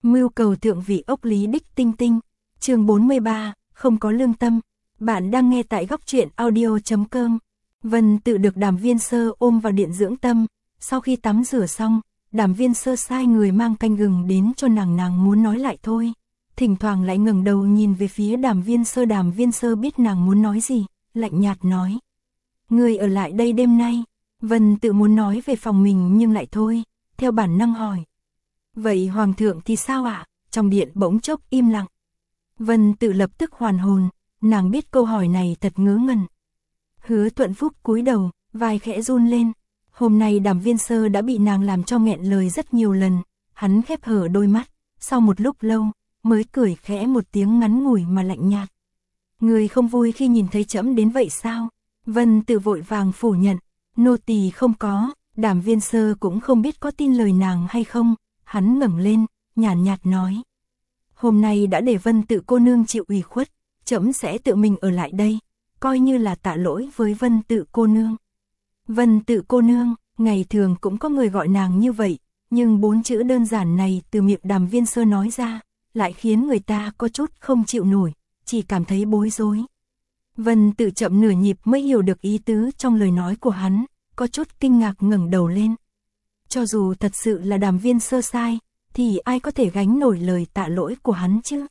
Mưu cầu thượng vị ốc lý đích tinh tinh, chương 43, không có lương tâm. Bạn đang nghe tại góc truyện audio.com. Vân Tự được Đàm Viên Sơ ôm vào điện dưỡng tâm, sau khi tắm rửa xong, Đàm Viên Sơ sai người mang canh gừng đến cho nàng muốn nói lại thôi. Thỉnh thoảng lại ngẩng đầu nhìn về phía Đàm Viên Sơ biết nàng muốn nói gì, lạnh nhạt nói. Người ở lại đây đêm nay. Vân Tự muốn nói về phòng mình nhưng lại thôi, theo bản năng hỏi. Vậy Hoàng thượng thì sao ạ? Trong điện bỗng chốc im lặng. Vân Tự lập tức hoàn hồn, nàng biết câu hỏi này thật ngớ ngẩn. Hứa Thuận Phúc cúi đầu, vai khẽ run lên. Hôm nay Đàm Viên Sơ đã bị nàng làm cho nghẹn lời rất nhiều lần, hắn khép hở đôi mắt, sau một lúc lâu, mới cười khẽ một tiếng ngắn ngủi mà lạnh nhạt. Người không vui khi nhìn thấy trẫm đến vậy sao? Vân Tự vội vàng phủ nhận, nô tỳ không có. Đàm Viên Sơ cũng không biết có tin lời nàng hay không, hắn ngẩng lên, nhàn nhạt nói. Hôm nay đã để Vân Tự cô nương chịu ủy khuất, trẫm sẽ tự mình ở lại đây, coi như là tạ lỗi với Vân Tự cô nương. Vân Tự cô nương, ngày thường cũng có người gọi nàng như vậy, nhưng 4 chữ đơn giản này từ miệng Đàm Viên Sơ nói ra, lại khiến người ta có chút không chịu nổi, chỉ cảm thấy bối rối. Vân Tự chậm nửa nhịp mới hiểu được ý tứ trong lời nói của hắn, có chút kinh ngạc ngẩng đầu lên. Cho dù thật sự là Đàm Viên Sơ sai, thì ai có thể gánh nổi lời tạ lỗi của hắn chứ?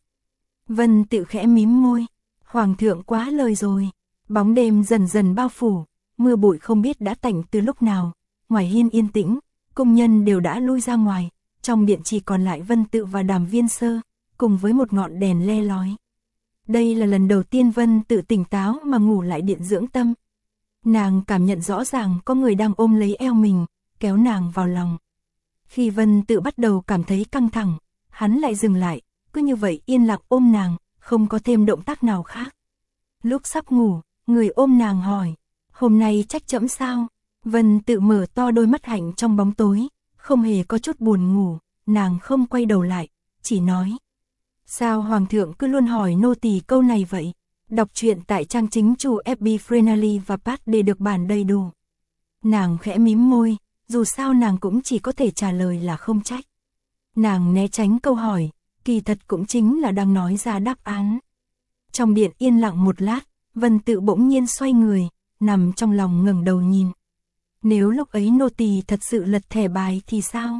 Vân Tự khẽ mím môi, Hoàng thượng quá lời rồi. Bóng đêm dần dần bao phủ, mưa bụi không biết đã tạnh từ lúc nào, ngoài hiên yên tĩnh, công nhân đều đã lui ra ngoài, trong điện chỉ còn lại Vân Tự và Đàm Viên Sơ, cùng với một ngọn đèn le lói. Đây là lần đầu tiên Vân Tự tỉnh táo mà ngủ lại điện dưỡng tâm. Nàng cảm nhận rõ ràng có người đang ôm lấy eo mình, kéo nàng vào lòng. Khi Vân Tự bắt đầu cảm thấy căng thẳng, hắn lại dừng lại, cứ như vậy yên lặng ôm nàng, không có thêm động tác nào khác. Lúc sắp ngủ, người ôm nàng hỏi, hôm nay trách trẫm sao? Vân Tự mở to đôi mắt hạnh trong bóng tối, không hề có chút buồn ngủ, nàng không quay đầu lại, chỉ nói. Sao Hoàng thượng cứ luôn hỏi nô tỳ câu này vậy? Đọc truyện tại trang chính chủ FB Freenally và Pad để được bản đầy đủ. Nàng khẽ mím môi, dù sao nàng cũng chỉ có thể trả lời là không trách. Nàng né tránh câu hỏi, kỳ thật cũng chính là đang nói ra đáp án. Trong điện yên lặng một lát, Vân Tự bỗng nhiên xoay người, nằm trong lòng ngẩng đầu nhìn. Nếu lúc ấy nô tỳ thật sự lật thẻ bài thì sao?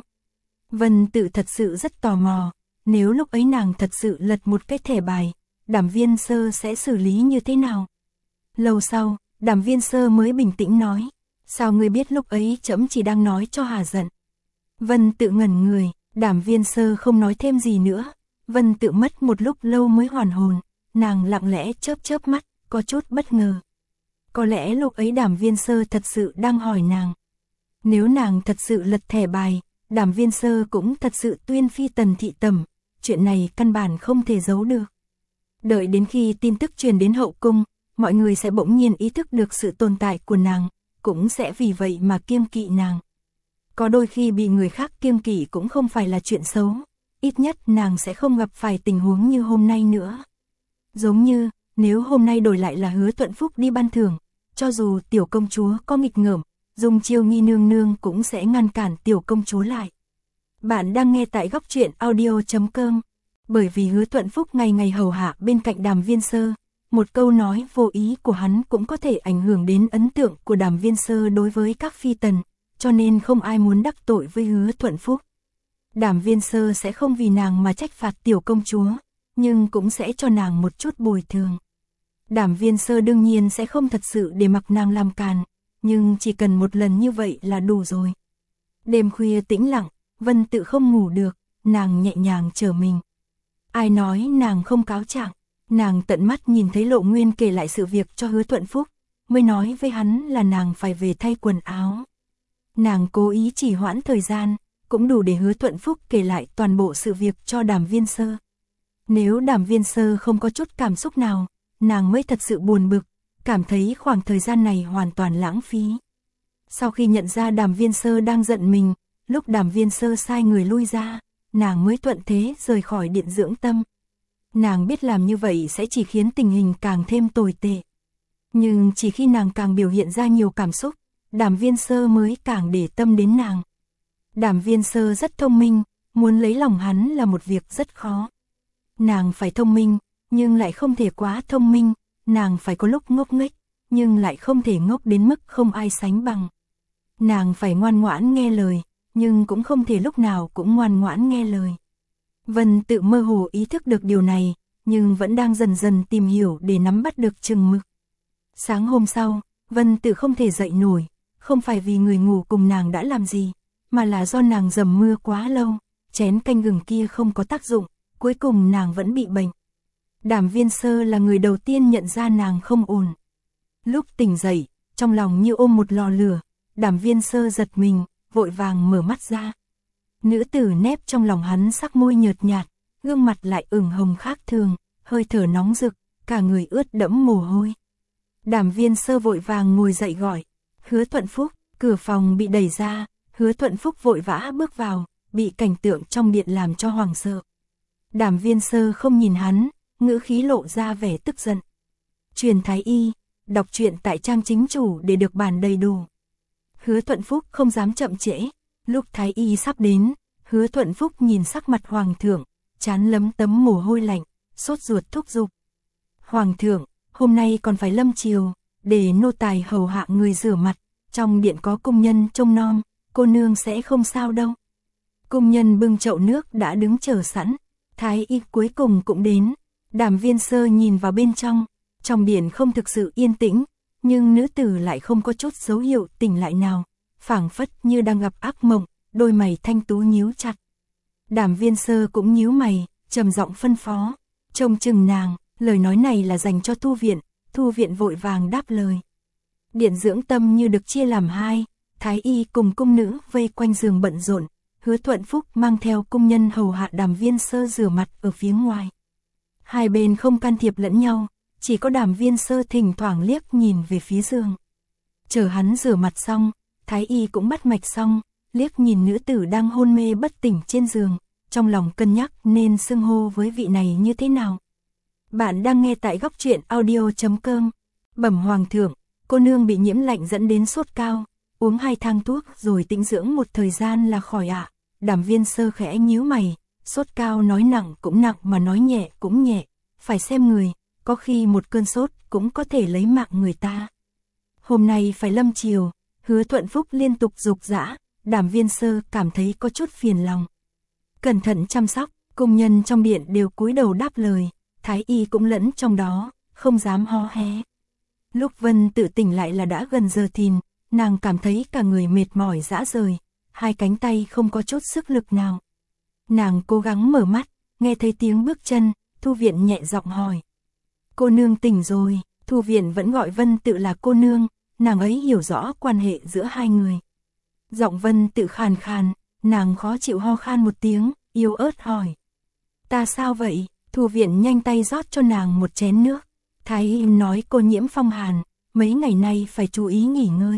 Vân Tự thật sự rất tò mò, nếu lúc ấy nàng thật sự lật một cái thẻ bài, Đàm Viên Sơ sẽ xử lý như thế nào? Lâu sau, Đàm Viên Sơ mới bình tĩnh nói, sao ngươi biết lúc ấy trẫm chỉ đang nói cho hà giận? Vân Tự ngẩn người, Đàm Viên Sơ không nói thêm gì nữa. Vân Tự mất một lúc lâu mới hoàn hồn, nàng lặng lẽ chớp mắt, có chút bất ngờ. Có lẽ lúc ấy Đàm Viên Sơ thật sự đang hỏi nàng. Nếu nàng thật sự lật thẻ bài, Đàm Viên Sơ cũng thật sự tuyên phi tần thị tẩm, chuyện này căn bản không thể giấu được. Đợi đến khi tin tức truyền đến hậu cung, mọi người sẽ bỗng nhiên ý thức được sự tồn tại của nàng, cũng sẽ vì vậy mà kiêng kỵ nàng. Có đôi khi bị người khác kiêng kỵ cũng không phải là chuyện xấu, ít nhất nàng sẽ không gặp phải tình huống như hôm nay nữa. Giống như, nếu hôm nay đổi lại là Hứa Thuận Phúc đi ban thưởng, cho dù tiểu công chúa có nghịch ngợm, Dung Chiêu Nghi nương nương cũng sẽ ngăn cản tiểu công chúa lại. Bạn đang nghe tại góc truyện audio.com. Bởi vì Hứa Thuận Phúc ngày ngày hầu hạ bên cạnh Đàm Viên Sơ, một câu nói vô ý của hắn cũng có thể ảnh hưởng đến ấn tượng của Đàm Viên Sơ đối với các phi tần, cho nên không ai muốn đắc tội với Hứa Thuận Phúc. Đàm Viên Sơ sẽ không vì nàng mà trách phạt tiểu công chúa, nhưng cũng sẽ cho nàng một chút bồi thường. Đàm Viên Sơ đương nhiên sẽ không thật sự để mặc nàng làm càn, nhưng chỉ cần một lần như vậy là đủ rồi. Đêm khuya tĩnh lặng, Vân Tự không ngủ được, nàng nhẹ nhàng trở mình. Ai nói nàng không cáo trạng? Nàng tận mắt nhìn thấy Lộ Nguyên kể lại sự việc cho Hứa Thuận Phúc, mới nói với hắn là nàng phải về thay quần áo. Nàng cố ý trì hoãn thời gian, cũng đủ để Hứa Thuận Phúc kể lại toàn bộ sự việc cho Đàm Viên Sơ. Nếu Đàm Viên Sơ không có chút cảm xúc nào, nàng mới thật sự buồn bực, cảm thấy khoảng thời gian này hoàn toàn lãng phí. Sau khi nhận ra Đàm Viên Sơ đang giận mình, lúc Đàm Viên Sơ sai người lui ra, nàng mới thuận thế rời khỏi điện dưỡng tâm. Nàng biết làm như vậy sẽ chỉ khiến tình hình càng thêm tồi tệ. Nhưng chỉ khi nàng càng biểu hiện ra nhiều cảm xúc, Đàm Viên Sơ mới càng để tâm đến nàng. Đàm Viên Sơ rất thông minh, muốn lấy lòng hắn là một việc rất khó. Nàng phải thông minh, nhưng lại không thể quá thông minh, nàng phải có lúc ngốc nghếch, nhưng lại không thể ngốc đến mức không ai sánh bằng. Nàng phải ngoan ngoãn nghe lời, nhưng cũng không thể lúc nào cũng ngoan ngoãn nghe lời. Vân Tự mơ hồ ý thức được điều này, nhưng vẫn đang dần dần tìm hiểu để nắm bắt được chừng mực. Sáng hôm sau, Vân Tự không thể dậy nổi, không phải vì người ngủ cùng nàng đã làm gì, mà là do nàng dầm mưa quá lâu, chén canh gừng kia không có tác dụng, cuối cùng nàng vẫn bị bệnh. Đàm Viên Sơ là người đầu tiên nhận ra nàng không ổn. Lúc tỉnh dậy, trong lòng như ôm một lò lửa, Đàm Viên Sơ giật mình, vội vàng mở mắt ra. Nữ tử nép trong lòng hắn sắc môi nhợt nhạt, gương mặt lại ửng hồng khác thường, hơi thở nóng rực, cả người ướt đẫm mồ hôi. Đàm Viên Sơ vội vàng ngồi dậy gọi, Hứa Thuận Phúc, cửa phòng bị đẩy ra, Hứa Thuận Phúc vội vã bước vào, bị cảnh tượng trong điện làm cho hoảng sợ. Đàm Viên Sơ không nhìn hắn, ngữ khí lộ ra vẻ tức giận. Truyền Thái Y, đọc truyện tại trang chính chủ để được bản đầy đủ. Hứa Thuận Phúc không dám chậm trễ, lúc Thái Y sắp đến, Hứa Thuận Phúc nhìn sắc mặt Hoàng thượng, trán lấm tấm mồ hôi lạnh, sốt ruột thúc giục. Hoàng thượng, hôm nay còn phải lâm triều, để nô tài hầu hạ người rửa mặt, trong điện có cung nhân trông nom, cô nương sẽ không sao đâu. Cung nhân bưng chậu nước đã đứng chờ sẵn, Thái Y cuối cùng cũng đến. Đàm Viên Sơ nhìn vào bên trong điện không thực sự yên tĩnh, nhưng nữ tử lại không có chút dấu hiệu tỉnh lại nào, phảng phất như đang gặp ác mộng, đôi mày thanh tú nhíu chặt. Đàm Viên Sơ cũng nhíu mày, trầm giọng phân phó, trông chừng nàng, lời nói này là dành cho Thu Viện vội vàng đáp lời. Điện dưỡng tâm như được chia làm hai, Thái Y cùng cung nữ vây quanh giường bận rộn, Hứa Thuận Phúc mang theo cung nhân hầu hạ Đàm Viên Sơ rửa mặt ở phía ngoài. Hai bên không can thiệp lẫn nhau, chỉ có Đàm Viên Sơ thỉnh thoảng liếc nhìn về phía giường. Chờ hắn rửa mặt xong, Thái Y cũng bắt mạch xong, liếc nhìn nữ tử đang hôn mê bất tỉnh trên giường, trong lòng cân nhắc nên xưng hô với vị này như thế nào. Bạn đang nghe tại Góc Truyện Audio.com. Bẩm Hoàng thượng, cô nương bị nhiễm lạnh dẫn đến sốt cao, uống 2 thang thuốc rồi tĩnh dưỡng một thời gian là khỏi ạ. Đàm Viên Sơ khẽ nhíu mày, sốt cao nói nặng cũng nặng mà nói nhẹ cũng nhẹ, phải xem người, có khi một cơn sốt cũng có thể lấy mạng người ta. Hôm nay phải lâm triều, Hứa Thuận Phúc liên tục giục giã, Đàm Viên Sơ cảm thấy có chút phiền lòng. Cẩn thận chăm sóc, cung nhân trong điện đều cúi đầu đáp lời, Thái Y cũng lẫn trong đó, không dám hó hé. Lúc Vân Tự tỉnh lại là đã gần giờ thìn, nàng cảm thấy cả người mệt mỏi rã rời, hai cánh tay không có chút sức lực nào. Nàng cố gắng mở mắt, nghe thấy tiếng bước chân, Thu Viện nhẹ giọng hỏi. Cô nương tỉnh rồi, Thu Viện vẫn gọi Vân Tự là cô nương, nàng ấy hiểu rõ quan hệ giữa hai người. Giọng Vân Tự khàn khàn, nàng khó chịu ho khan một tiếng, yếu ớt hỏi. Ta sao vậy? Thu Viện nhanh tay rót cho nàng một chén nước. Thái Y nói cô nhiễm phong hàn, mấy ngày nay phải chú ý nghỉ ngơi.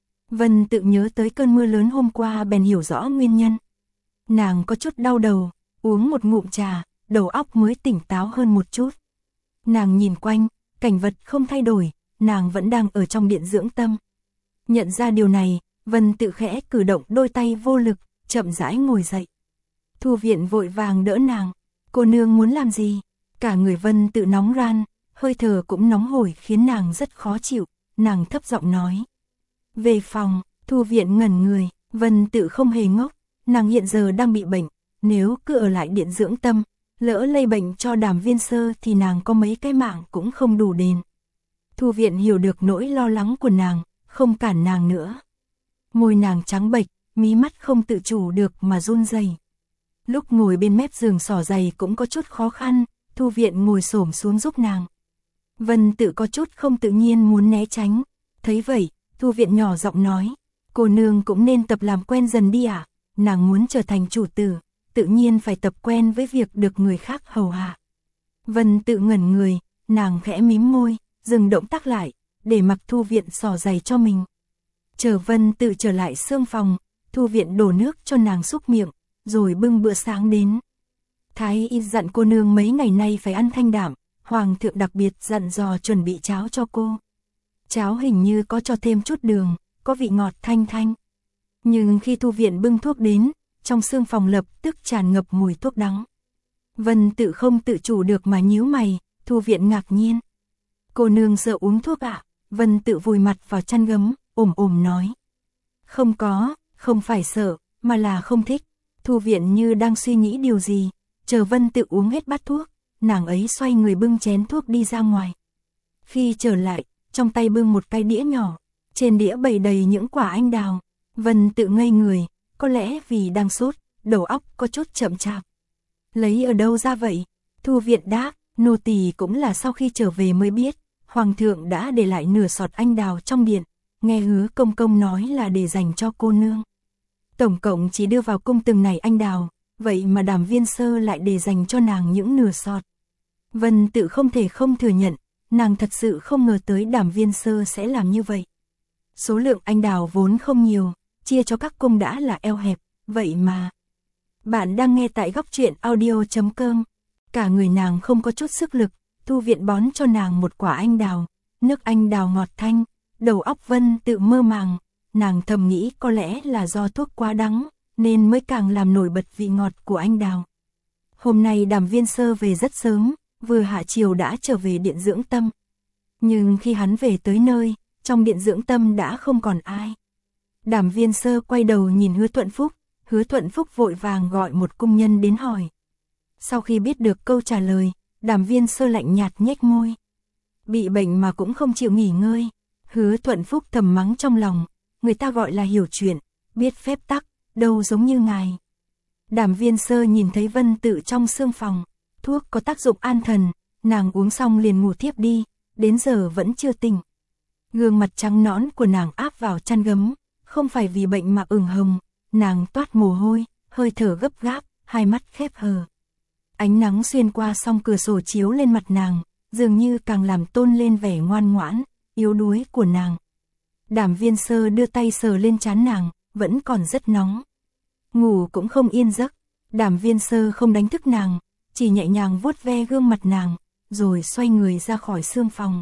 Vân Tự nhớ tới cơn mưa lớn hôm qua bèn hiểu rõ nguyên nhân. Nàng có chút đau đầu, uống một ngụm trà, đầu óc mới tỉnh táo hơn một chút. Nàng nhìn quanh, cảnh vật không thay đổi, nàng vẫn đang ở trong điện dưỡng tâm. Nhận ra điều này, Vân Tự khẽ cử động đôi tay vô lực, chậm rãi ngồi dậy. Thu Viện vội vàng đỡ nàng. Cô nương muốn làm gì? Cả người Vân Tự nóng ran, hơi thở cũng nóng hổi khiến nàng rất khó chịu, nàng thấp giọng nói. Về phòng, Thu Viện ngẩn người, Vân Tự không hề ngốc, nàng hiện giờ đang bị bệnh, nếu cứ ở lại điện dưỡng tâm, lỡ lây bệnh cho Đàm Viên Sơ thì nàng có mấy cái mạng cũng không đủ đền. Thu Viện hiểu được nỗi lo lắng của nàng, không cản nàng nữa. Môi nàng trắng bệch, mí mắt không tự chủ được mà run rẩy. Lúc ngồi bên mép giường xỏ giày cũng có chút khó khăn, Thu Viện ngồi xổm xuống giúp nàng. Vân Tự có chút không tự nhiên muốn né tránh, thấy vậy, Thu Viện nhỏ giọng nói, cô nương cũng nên tập làm quen dần đi ạ, nàng muốn trở thành chủ tử, tự nhiên phải tập quen với việc được người khác hầu hạ. Vân Tự ngẩn người, nàng khẽ mím môi, dừng động tác lại, để mặc Thu Viện xỏ giày cho mình. Chờ Vân Tự trở lại xương phòng, Thu Viện đổ nước cho nàng xúc miệng, rồi bưng bữa sáng đến. Thái Y dặn cô nương mấy ngày nay phải ăn thanh đạm, Hoàng thượng đặc biệt dặn dò chuẩn bị cháo cho cô. Cháo hình như có cho thêm chút đường, có vị ngọt thanh thanh. Nhưng khi Thu Viện bưng thuốc đến, trong xương phòng lập tức tràn ngập mùi thuốc đắng. Vân Tự không tự chủ được mà nhíu mày, Thu Viện ngạc nhiên. Cô nương sợ uống thuốc ạ? Vân Tự vùi mặt vào chăn gấm, ồm nói. Không có, không phải sợ, mà là không thích. Thu Viện như đang suy nghĩ điều gì, chờ Vân Tự uống hết bát thuốc, nàng ấy xoay người bưng chén thuốc đi ra ngoài. Khi trở lại, trong tay bưng một cái đĩa nhỏ, trên đĩa bày đầy những quả anh đào. Vân Tự ngây người, có lẽ vì đang sốt, đầu óc có chút chậm chạp. Lấy ở đâu ra vậy? Thu Viện đáp, nô tỳ cũng là sau khi trở về mới biết, Hoàng thượng đã để lại nửa sọt anh đào trong điện, nghe Hứa công công nói là để dành cho cô nương. Tổng cộng chỉ đưa vào cung từng này anh đào, vậy mà Đàm Viên Sơ lại để dành cho nàng những nửa sọt. Vân Tự không thể không thừa nhận, nàng thật sự không ngờ tới Đàm Viên Sơ sẽ làm như vậy. Số lượng anh đào vốn không nhiều, chia cho các cung đã là eo hẹp, vậy mà. Bạn đang nghe tại góc truyện audio.com. Cả người nàng không có chút sức lực, Thu Viện bón cho nàng một quả anh đào, nước anh đào ngọt thanh, đầu óc Vân Tự mơ màng, nàng thầm nghĩ có lẽ là do thuốc quá đắng, nên mới càng làm nổi bật vị ngọt của anh đào. Hôm nay Đàm Viên Sơ về rất sớm, vừa hạ chiều đã trở về điện dưỡng tâm. Nhưng khi hắn về tới nơi, trong điện dưỡng tâm đã không còn ai. Đàm Viên Sơ quay đầu nhìn Hứa Thuận Phúc, Hứa Thuận Phúc vội vàng gọi một cung nhân đến hỏi. Sau khi biết được câu trả lời, Đàm Viên Sơ lạnh nhạt nhếch môi. Bị bệnh mà cũng không chịu nghỉ ngơi. Hứa Thuận Phúc thầm mắng trong lòng, người ta gọi là hiểu chuyện, biết phép tắc, đâu giống như ngài. Đàm Viên Sơ nhìn thấy Vân Tự trong xương phòng, thuốc có tác dụng an thần, nàng uống xong liền ngủ thiếp đi, đến giờ vẫn chưa tỉnh. Gương mặt trắng nõn của nàng áp vào chăn gấm, không phải vì bệnh mà ửng hồng, nàng toát mồ hôi, hơi thở gấp gáp, hai mắt khép hờ. Ánh nắng xuyên qua song cửa sổ chiếu lên mặt nàng, dường như càng làm tôn lên vẻ ngoan ngoãn, yếu đuối của nàng. Đàm Viên Sơ đưa tay sờ lên trán nàng, vẫn còn rất nóng. Ngủ cũng không yên giấc, Đàm Viên Sơ không đánh thức nàng, chỉ nhẹ nhàng vuốt ve gương mặt nàng, rồi xoay người ra khỏi xương phòng.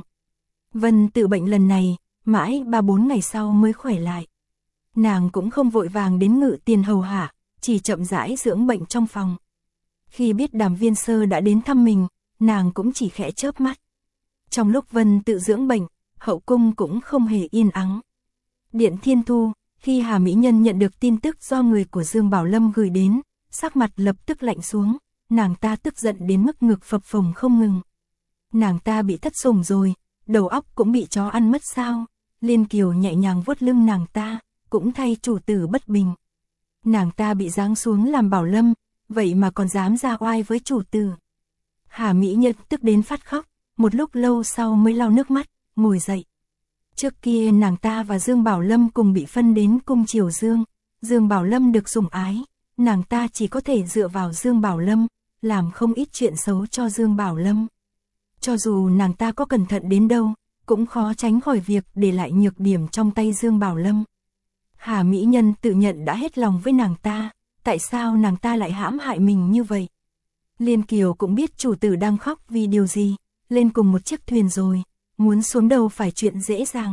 Vân Tự bệnh lần này, mãi 3-4 ngày sau mới khỏe lại. Nàng cũng không vội vàng đến Ngự Tiền hầu hạ, chỉ chậm rãi dưỡng bệnh trong phòng. Khi biết Đàm Viên Sơ đã đến thăm mình, nàng cũng chỉ khẽ chớp mắt. Trong lúc Vân Tự dưỡng bệnh, hậu cung cũng không hề yên ắng. Điện Thiên Thu, khi Hà Mỹ Nhân nhận được tin tức do người của Dương Bảo Lâm gửi đến, sắc mặt lập tức lạnh xuống, nàng ta tức giận đến mức ngực phập phồng không ngừng. Nàng ta bị thất sủng rồi, đầu óc cũng bị chó ăn mất sao? Liên Kiều nhẹ nhàng vuốt lưng nàng ta, cũng thay chủ tử bất bình. Nàng ta bị giáng xuống làm Bảo Lâm, vậy mà còn dám ra oai với chủ tử. Hà Mỹ Nhân tức đến phát khóc, một lúc lâu sau mới lau nước mắt, ngồi dậy. Trước kia nàng ta và Dương Bảo Lâm cùng bị phân đến cung Triều Dương, Dương Bảo Lâm được sủng ái, nàng ta chỉ có thể dựa vào Dương Bảo Lâm, làm không ít chuyện xấu cho Dương Bảo Lâm. Cho dù nàng ta có cẩn thận đến đâu, cũng khó tránh khỏi việc để lại nhược điểm trong tay Dương Bảo Lâm. Hà Mỹ Nhân tự nhận đã hết lòng với nàng ta, tại sao nàng ta lại hãm hại mình như vậy? Liên Kiều cũng biết chủ tử đang khóc vì điều gì, lên cùng một chiếc thuyền rồi, muốn xuống đâu phải chuyện dễ dàng.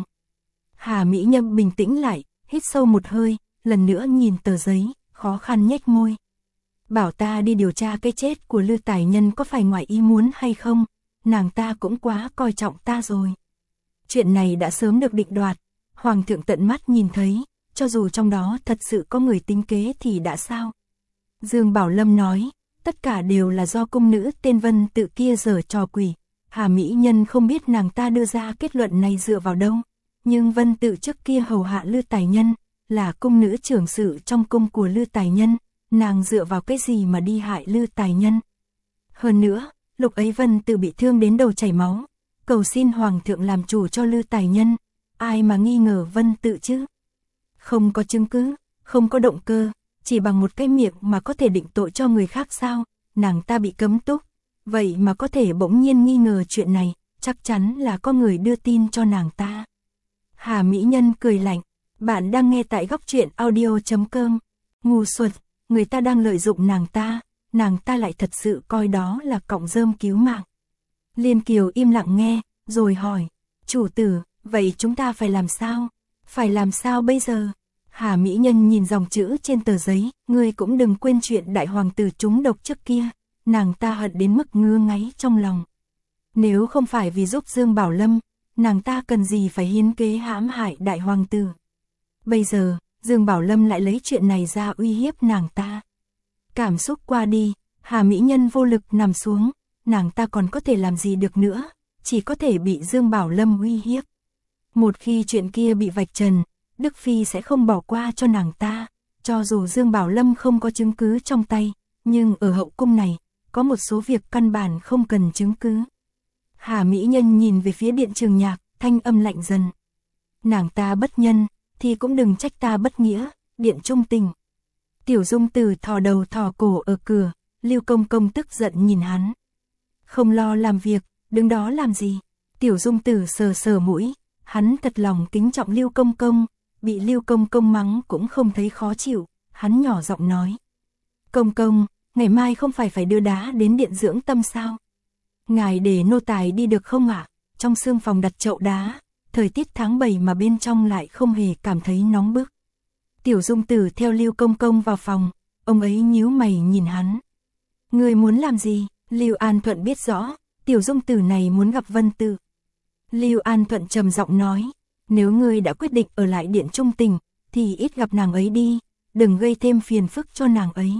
Hà Mỹ Nhân bình tĩnh lại, hít sâu một hơi, lần nữa nhìn tờ giấy, khó khăn nhếch môi. Bảo ta đi điều tra cái chết của Lư Tài Nhân có phải ngoài ý muốn hay không, nàng ta cũng quá coi trọng ta rồi. Chuyện này đã sớm được định đoạt, Hoàng thượng tận mắt nhìn thấy, cho dù trong đó thật sự có người tính kế thì đã sao? Dương Bảo Lâm nói, tất cả đều là do cung nữ tên Vân Tự kia giở trò quỷ. Hà Mỹ Nhân không biết nàng ta đưa ra kết luận này dựa vào đâu, nhưng Vân Tự trước kia hầu hạ Lư Tài Nhân, là cung nữ trưởng sự trong cung của Lư Tài Nhân, nàng dựa vào cái gì mà đi hại Lư Tài Nhân? Hơn nữa, lúc ấy Vân Tự bị thương đến đầu chảy máu, cầu xin Hoàng thượng làm chủ cho Lư Tài Nhân, ai mà nghi ngờ Vân Tự chứ? Không có chứng cứ, không có động cơ, chỉ bằng một cái miệng mà có thể định tội cho người khác sao? Nàng ta bị cấm túc, vậy mà có thể bỗng nhiên nghi ngờ chuyện này, chắc chắn là có người đưa tin cho nàng ta. Hà Mỹ Nhân cười lạnh, bạn đang nghe tại góc truyện audio.com. Ngu xuẩn, người ta đang lợi dụng nàng ta lại thật sự coi đó là cọng rơm cứu mạng. Liên Kiều im lặng nghe, rồi hỏi, chủ tử, vậy chúng ta phải làm sao? Phải làm sao bây giờ? Hà Mỹ Nhân nhìn dòng chữ trên tờ giấy, ngươi cũng đừng quên chuyện đại hoàng tử trúng độc trước kia, nàng ta hận đến mức ngứa ngáy trong lòng. Nếu không phải vì giúp Dương Bảo Lâm, nàng ta cần gì phải hiến kế hãm hại đại hoàng tử. Bây giờ, Dương Bảo Lâm lại lấy chuyện này ra uy hiếp nàng ta. Cảm xúc qua đi, Hà Mỹ Nhân vô lực nằm xuống, nàng ta còn có thể làm gì được nữa, chỉ có thể bị Dương Bảo Lâm uy hiếp. Một khi chuyện kia bị vạch trần, Đức Phi sẽ không bỏ qua cho nàng ta, cho dù Dương Bảo Lâm không có chứng cứ trong tay, nhưng ở hậu cung này, có một số việc căn bản không cần chứng cứ. Hà Mỹ Nhân nhìn về phía Điện Trường Nhạc, thanh âm lạnh dần. Nàng ta bất nhân, thì cũng đừng trách ta bất nghĩa, Điện Trung Tình. Tiểu Dung Tử thò đầu thò cổ ở cửa, Lưu Công Công tức giận nhìn hắn. Không lo làm việc, đứng đó làm gì? Tiểu Dung Tử sờ sờ mũi, hắn thật lòng kính trọng Lưu Công Công, bị Lưu Công Công mắng cũng không thấy khó chịu, hắn nhỏ giọng nói. Công Công, ngày mai không phải đưa đá đến Điện Dưỡng Tâm sao? Ngài để nô tài đi được không ạ? Trong xương phòng đặt chậu đá, thời tiết tháng 7 mà bên trong lại không hề cảm thấy nóng bức. Tiểu Dung Tử theo Lưu Công Công vào phòng, ông ấy nhíu mày nhìn hắn. Ngươi muốn làm gì? Lưu An Thuận biết rõ, Tiểu Dung Tử này muốn gặp Vân Tự. Lưu An Thuận trầm giọng nói, nếu ngươi đã quyết định ở lại Điện Trung Tình, thì ít gặp nàng ấy đi, đừng gây thêm phiền phức cho nàng ấy.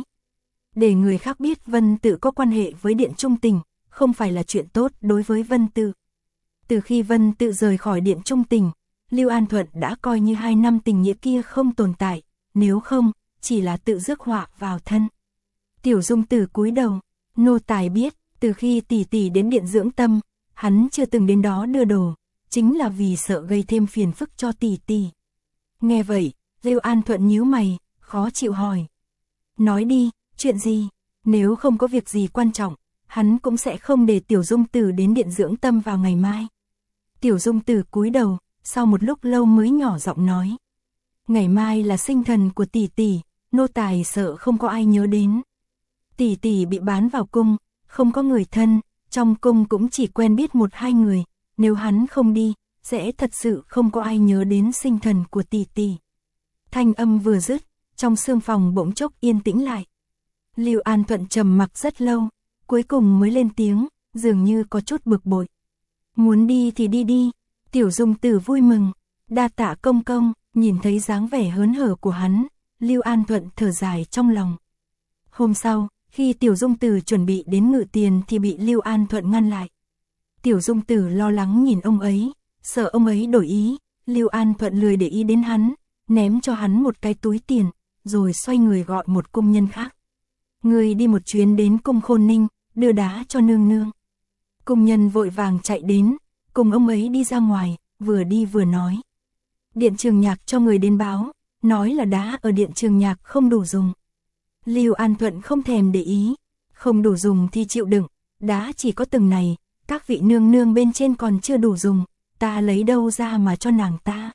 Để người khác biết Vân Tự có quan hệ với Điện Trung Tình, không phải là chuyện tốt đối với Vân Tự. Từ khi Vân Tự rời khỏi Điện Trung Tình, Lưu An Thuận đã coi như 2 năm tình nghĩa kia không tồn tại, nếu không, chỉ là tự rước họa vào thân. Tiểu Dung Tử cúi đầu, nô tài biết, từ khi tỷ tỷ đến Điện Dưỡng Tâm, hắn chưa từng đến đó đưa đồ, chính là vì sợ gây thêm phiền phức cho tỷ tỷ. Nghe vậy, Lưu An Thuận nhíu mày, khó chịu hỏi. Nói đi, chuyện gì? Nếu không có việc gì quan trọng, hắn cũng sẽ không để Tiểu Dung Tử đến Điện Dưỡng Tâm vào ngày mai. Tiểu Dung Tử cúi đầu, sau một lúc lâu mới nhỏ giọng nói. Ngày mai là sinh thần của tỷ tỷ, nô tài sợ không có ai nhớ đến. Tỷ tỷ bị bán vào cung, không có người thân, trong cung cũng chỉ quen biết 1-2 người, nếu hắn không đi, sẽ thật sự không có ai nhớ đến sinh thần của tỷ tỷ. Thanh âm vừa dứt, trong xương phòng bỗng chốc yên tĩnh lại. Lưu An Thuận trầm mặc rất lâu, cuối cùng mới lên tiếng, dường như có chút bực bội. Muốn đi thì đi đi. Tiểu Dung Tử vui mừng, đa tạ công công. Nhìn thấy dáng vẻ hớn hở của hắn, Lưu An Thuận thở dài trong lòng. Hôm sau, khi Tiểu Dung Tử chuẩn bị đến ngự tiền thì bị Lưu An Thuận ngăn lại. Tiểu Dung Tử lo lắng nhìn ông ấy, sợ ông ấy đổi ý, Lưu An Thuận lười để ý đến hắn, ném cho hắn một cái túi tiền, rồi xoay người gọi một cung nhân khác. Người đi một chuyến đến cung Khôn Ninh, đưa đá cho nương nương. Cung nhân vội vàng chạy đến, cùng ông ấy đi ra ngoài, vừa đi vừa nói. Điện Trường Nhạc cho người đến báo, nói là đá ở Điện Trường Nhạc không đủ dùng. Lưu An Thuận không thèm để ý, không đủ dùng thì chịu đựng, đá chỉ có từng này, các vị nương nương bên trên còn chưa đủ dùng, ta lấy đâu ra mà cho nàng ta.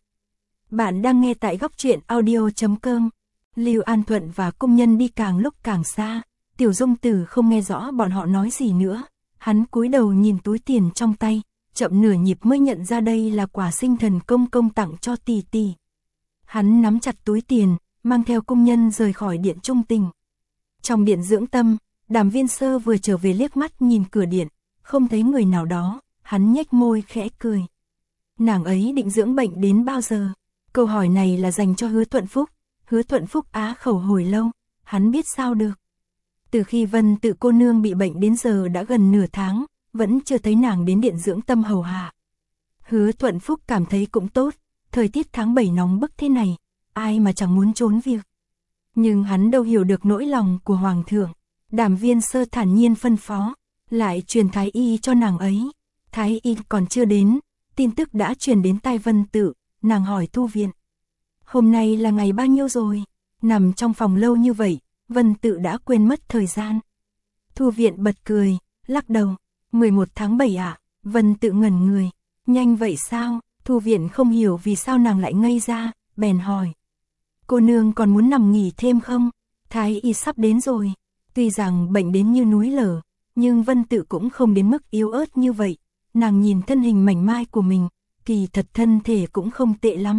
Bạn đang nghe tại góc truyện audio.com. Lưu An Thuận và cung nhân đi càng lúc càng xa, Tiểu Dung Tử không nghe rõ bọn họ nói gì nữa, hắn cúi đầu nhìn túi tiền trong tay, chậm nửa nhịp mới nhận ra đây là quả sinh thần công công tặng cho tỷ tỷ. Hắn nắm chặt túi tiền, mang theo cung nhân rời khỏi Điện Trung Tình. Trong Điện Dưỡng Tâm, Đàm Viên Sơ vừa trở về liếc mắt nhìn cửa điện, không thấy người nào đó, hắn nhếch môi khẽ cười. Nàng ấy định dưỡng bệnh đến bao giờ? Câu hỏi này là dành cho Hứa Thuận Phúc. Hứa Thuận Phúc á khẩu hồi lâu, hắn biết sao được. Từ khi Vân Tự cô nương bị bệnh đến giờ đã gần nửa tháng, vẫn chưa thấy nàng đến Điện Dưỡng Tâm hầu hạ. Hứa Thuận Phúc cảm thấy cũng tốt, thời tiết tháng 7 nóng bức thế này, ai mà chẳng muốn trốn việc. Nhưng hắn đâu hiểu được nỗi lòng của Hoàng thượng. Đàm Viên Sơ thản nhiên phân phó, lại truyền Thái Y cho nàng ấy. Thái Y còn chưa đến, tin tức đã truyền đến tai Vân Tự, nàng hỏi Thu Viện. Hôm nay là ngày bao nhiêu rồi? Nằm trong phòng lâu như vậy, Vân Tự đã quên mất thời gian. Thu Viện bật cười, lắc đầu. 11 tháng 7 ạ, Vân Tự ngẩn người. Nhanh vậy sao? Thu Viện không hiểu vì sao nàng lại ngây ra, bèn hỏi. Cô nương còn muốn nằm nghỉ thêm không? Thái Y sắp đến rồi. Tuy rằng bệnh đến như núi lở, nhưng Vân Tự cũng không đến mức yếu ớt như vậy. Nàng nhìn thân hình mảnh mai của mình, kỳ thật thân thể cũng không tệ lắm,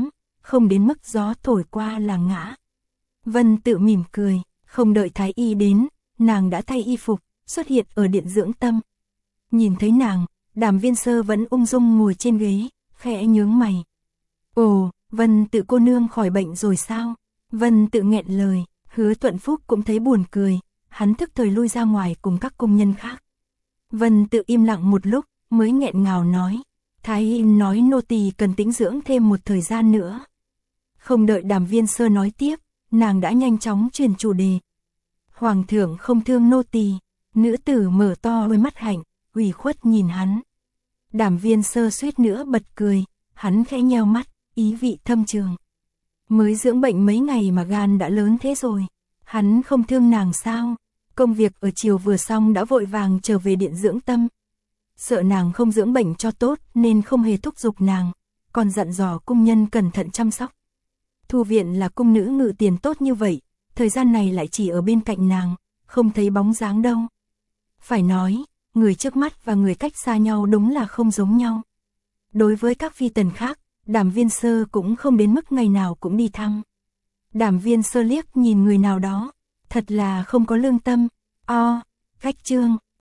không đến mức gió thổi qua là ngã. Vân Tự mỉm cười, không đợi thái y đến, nàng đã thay y phục, xuất hiện ở điện dưỡng tâm. Nhìn thấy nàng, Đàm Viên Sơ vẫn ung dung ngồi trên ghế, khẽ nhướng mày. Ồ, Vân Tự cô nương khỏi bệnh rồi sao? Vân Tự nghẹn lời, Hứa Thuận Phúc cũng thấy buồn cười, hắn thức thời lui ra ngoài cùng các công nhân khác. Vân Tự im lặng một lúc, mới nghẹn ngào nói. Thái y nói nô tỳ cần tĩnh dưỡng thêm một thời gian nữa. Không đợi Đàm Viên Sơ nói tiếp, nàng đã nhanh chóng chuyển chủ đề. Hoàng thượng không thương nô tỳ. Nữ tử mở to đôi mắt hạnh, ủy khuất nhìn hắn. Đàm Viên Sơ suýt nữa bật cười, hắn khẽ nheo mắt, ý vị thâm trường. Mới dưỡng bệnh mấy ngày mà gan đã lớn thế rồi. Hắn không thương nàng sao? Công việc ở chiều vừa xong đã vội vàng trở về điện dưỡng tâm. Sợ nàng không dưỡng bệnh cho tốt nên không hề thúc giục nàng, còn dặn dò cung nhân cẩn thận chăm sóc. Thu viện là cung nữ ngự tiền tốt như vậy, thời gian này lại chỉ ở bên cạnh nàng, không thấy bóng dáng đâu. Phải nói, người trước mắt và người cách xa nhau đúng là không giống nhau. Đối với các phi tần khác, Đàm Viên Sơ cũng không đến mức ngày nào cũng đi thăm. Đàm Viên Sơ liếc nhìn người nào đó, thật là không có lương tâm. Cách Trương